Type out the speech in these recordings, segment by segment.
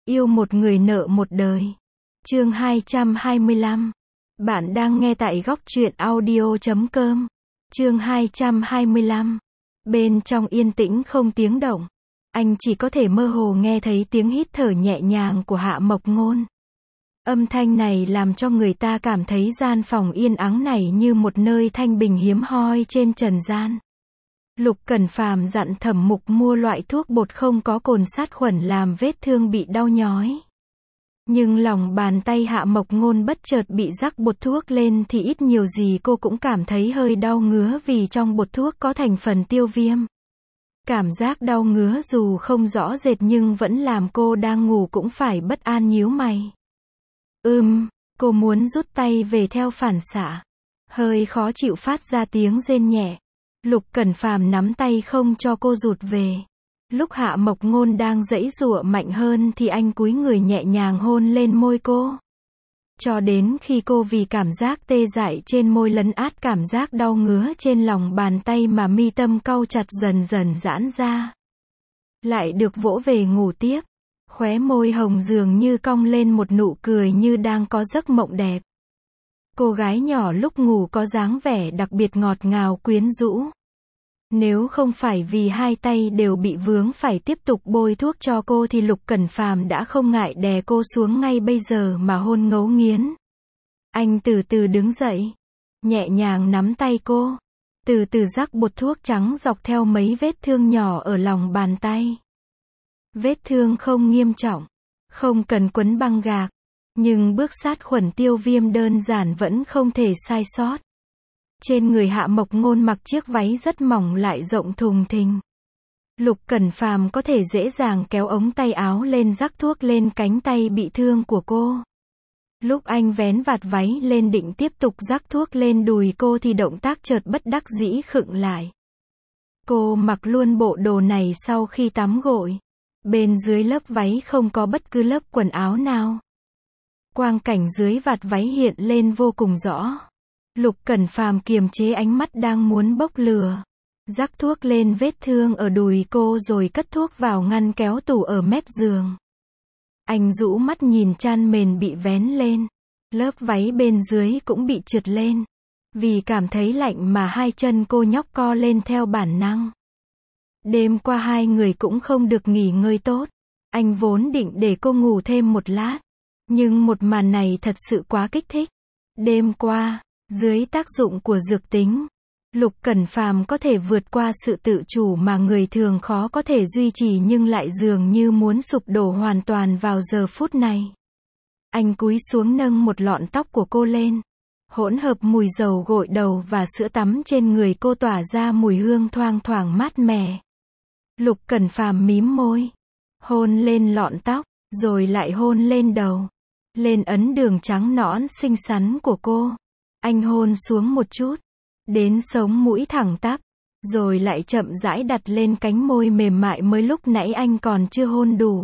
Yêu một người nợ một đời. Chương 225. Bạn đang nghe tại góc truyện audio.com. Chương 225. Bên trong yên tĩnh không tiếng động. Anh chỉ có thể mơ hồ nghe thấy tiếng hít thở nhẹ nhàng của Hạ Mộc Ngôn. Âm thanh này làm cho người ta cảm thấy gian phòng yên ắng này như một nơi thanh bình hiếm hoi trên trần gian. Lục Cẩn Phàm dặn Thẩm Mục mua loại thuốc bột không có cồn sát khuẩn làm vết thương bị đau nhói. Nhưng lòng bàn tay Hạ Mộc Ngôn bất chợt bị rắc bột thuốc lên thì ít nhiều gì cô cũng cảm thấy hơi đau ngứa vì trong bột thuốc có thành phần tiêu viêm. Cảm giác đau ngứa dù không rõ rệt nhưng vẫn làm cô đang ngủ cũng phải bất an nhíu mày. Cô muốn rút tay về theo phản xạ. Hơi khó chịu phát ra tiếng rên nhẹ. Lục Cẩn Phàm nắm tay không cho cô rụt về. Lúc Hạ Mộc Ngôn đang giãy giụa mạnh hơn thì anh cúi người nhẹ nhàng hôn lên môi cô. Cho đến khi cô vì cảm giác tê dại trên môi lấn át cảm giác đau ngứa trên lòng bàn tay mà mi tâm cau chặt dần dần giãn ra. Lại được vỗ về ngủ tiếp. Khóe môi hồng dường như cong lên một nụ cười như đang có giấc mộng đẹp. Cô gái nhỏ lúc ngủ có dáng vẻ đặc biệt ngọt ngào quyến rũ. Nếu không phải vì hai tay đều bị vướng phải tiếp tục bôi thuốc cho cô thì Lục Cẩn Phàm đã không ngại đè cô xuống ngay bây giờ mà hôn ngấu nghiến. Anh từ từ đứng dậy, nhẹ nhàng nắm tay cô, từ từ rắc bột thuốc trắng dọc theo mấy vết thương nhỏ ở lòng bàn tay. Vết thương không nghiêm trọng, không cần quấn băng gạc, nhưng bước sát khuẩn tiêu viêm đơn giản vẫn không thể sai sót. Trên người Hạ Mộc Ngôn mặc chiếc váy rất mỏng lại rộng thùng thình. Lục Cẩn Phàm có thể dễ dàng kéo ống tay áo lên rắc thuốc lên cánh tay bị thương của cô. Lúc anh vén vạt váy lên định tiếp tục rắc thuốc lên đùi cô thì động tác chợt bất đắc dĩ khựng lại. Cô mặc luôn bộ đồ này sau khi tắm gội. Bên dưới lớp váy không có bất cứ lớp quần áo nào. Quang cảnh dưới vạt váy hiện lên vô cùng rõ. Lục Cẩn Phàm kiềm chế ánh mắt đang muốn bốc lửa. Rắc thuốc lên vết thương ở đùi cô rồi cất thuốc vào ngăn kéo tủ ở mép giường. Anh rũ mắt nhìn chăn mền bị vén lên. Lớp váy bên dưới cũng bị trượt lên. Vì cảm thấy lạnh mà hai chân cô nhóc co lên theo bản năng. Đêm qua hai người cũng không được nghỉ ngơi tốt. Anh vốn định để cô ngủ thêm một lát. Nhưng một màn này thật sự quá kích thích. Đêm qua, dưới tác dụng của dược tính, Lục Cẩn Phàm có thể vượt qua sự tự chủ mà người thường khó có thể duy trì nhưng lại dường như muốn sụp đổ hoàn toàn vào giờ phút này. Anh cúi xuống nâng một lọn tóc của cô lên. Hỗn hợp mùi dầu gội đầu và sữa tắm trên người cô tỏa ra mùi hương thoang thoảng mát mẻ. Lục Cẩn Phàm mím môi, hôn lên lọn tóc, rồi lại hôn lên đầu, lên ấn đường trắng nõn xinh xắn của cô. Anh hôn xuống một chút, đến sống mũi thẳng tắp, rồi lại chậm rãi đặt lên cánh môi mềm mại mới lúc nãy anh còn chưa hôn đủ.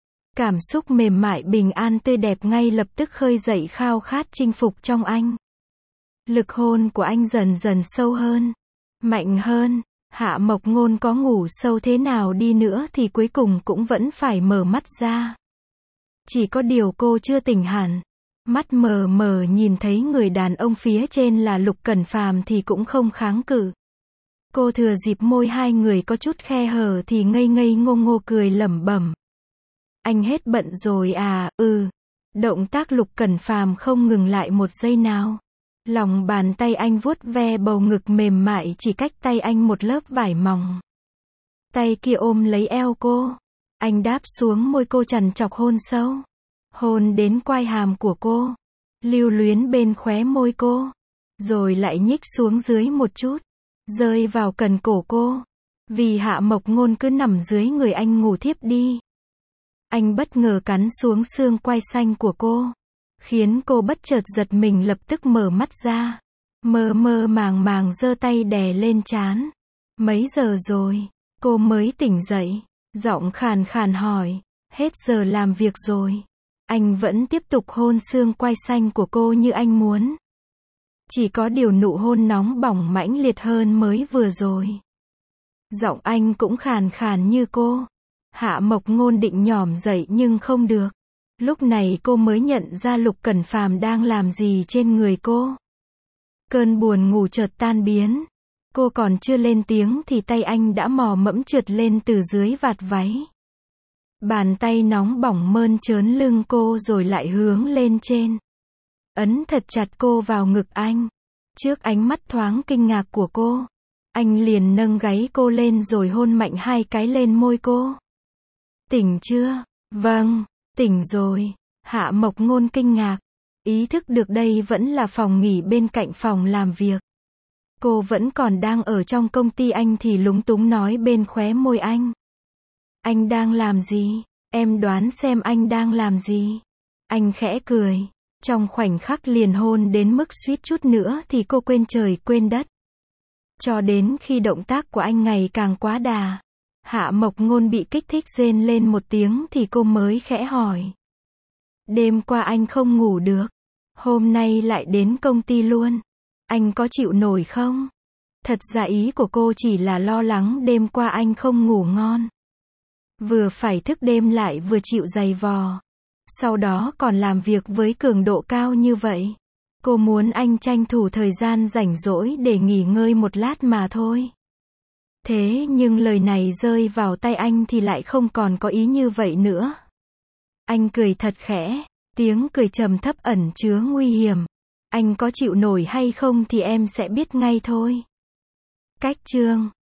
Cảm xúc mềm mại bình an tươi đẹp ngay lập tức khơi dậy khao khát chinh phục trong anh. Lực hôn của anh dần dần sâu hơn, mạnh hơn. Hạ Mộc Ngôn có ngủ sâu thế nào đi nữa thì cuối cùng cũng vẫn phải mở mắt ra. Chỉ có điều cô chưa tỉnh hẳn. Mắt mờ mờ nhìn thấy người đàn ông phía trên là Lục Cẩn Phàm thì cũng không kháng cự. Cô thừa dịp môi hai người có chút khe hở thì ngây ngây ngô ngô cười lẩm bẩm. Anh hết bận rồi à? Động tác Lục Cẩn Phàm không ngừng lại một giây nào. Lòng bàn tay anh vuốt ve bầu ngực mềm mại chỉ cách tay anh một lớp vải mỏng. Tay kia ôm lấy eo cô. Anh đáp xuống môi cô trằn trọc hôn sâu. Hôn đến quai hàm của cô. Lưu luyến bên khóe môi cô. Rồi lại nhích xuống dưới một chút. Rơi vào cần cổ cô. Vì Hạ Mộc Ngôn cứ nằm dưới người anh ngủ thiếp đi. Anh bất ngờ cắn xuống xương quai xanh của cô. Khiến cô bất chợt giật mình lập tức mở mắt ra. Mơ mơ màng màng giơ tay đè lên trán. Mấy giờ rồi? Cô mới tỉnh dậy. Giọng khàn khàn hỏi. Hết giờ làm việc rồi. Anh vẫn tiếp tục hôn xương quai xanh của cô như anh muốn. Chỉ có điều nụ hôn nóng bỏng mãnh liệt hơn mới vừa rồi. Giọng anh cũng khàn khàn như cô. Hạ Mộc Ngôn định nhỏm dậy nhưng không được. Lúc này cô mới nhận ra Lục Cẩn Phàm đang làm gì trên người cô. Cơn buồn ngủ chợt tan biến. Cô còn chưa lên tiếng thì tay anh đã mò mẫm trượt lên từ dưới vạt váy. Bàn tay nóng bỏng mơn trớn lưng cô rồi lại hướng lên trên. Ấn thật chặt cô vào ngực anh. Trước ánh mắt thoáng kinh ngạc của cô, anh liền nâng gáy cô lên rồi hôn mạnh 2 cái lên môi cô. Tỉnh chưa? Vâng, tỉnh rồi. Hạ Mộc Ngôn kinh ngạc. Ý thức được đây vẫn là phòng nghỉ bên cạnh phòng làm việc. Cô vẫn còn đang ở trong công ty anh thì lúng túng nói bên khóe môi anh. Anh đang làm gì? Em đoán xem anh đang làm gì? Anh khẽ cười. Trong khoảnh khắc liền hôn đến mức suýt chút nữa thì cô quên trời quên đất. Cho đến khi động tác của anh ngày càng quá đà, Hạ Mộc Ngôn bị kích thích rên lên một tiếng thì cô mới khẽ hỏi. Đêm qua anh không ngủ được. Hôm nay lại đến công ty luôn. Anh có chịu nổi không? Thật ra ý của cô chỉ là lo lắng đêm qua anh không ngủ ngon. Vừa phải thức đêm lại vừa chịu giày vò. Sau đó còn làm việc với cường độ cao như vậy. Cô muốn anh tranh thủ thời gian rảnh rỗi để nghỉ ngơi một lát mà thôi. Thế nhưng lời này rơi vào tay anh thì lại không còn có ý như vậy nữa. Anh cười thật khẽ, tiếng cười trầm thấp ẩn chứa nguy hiểm. Anh có chịu nổi hay không thì em sẽ biết ngay thôi. Cách chương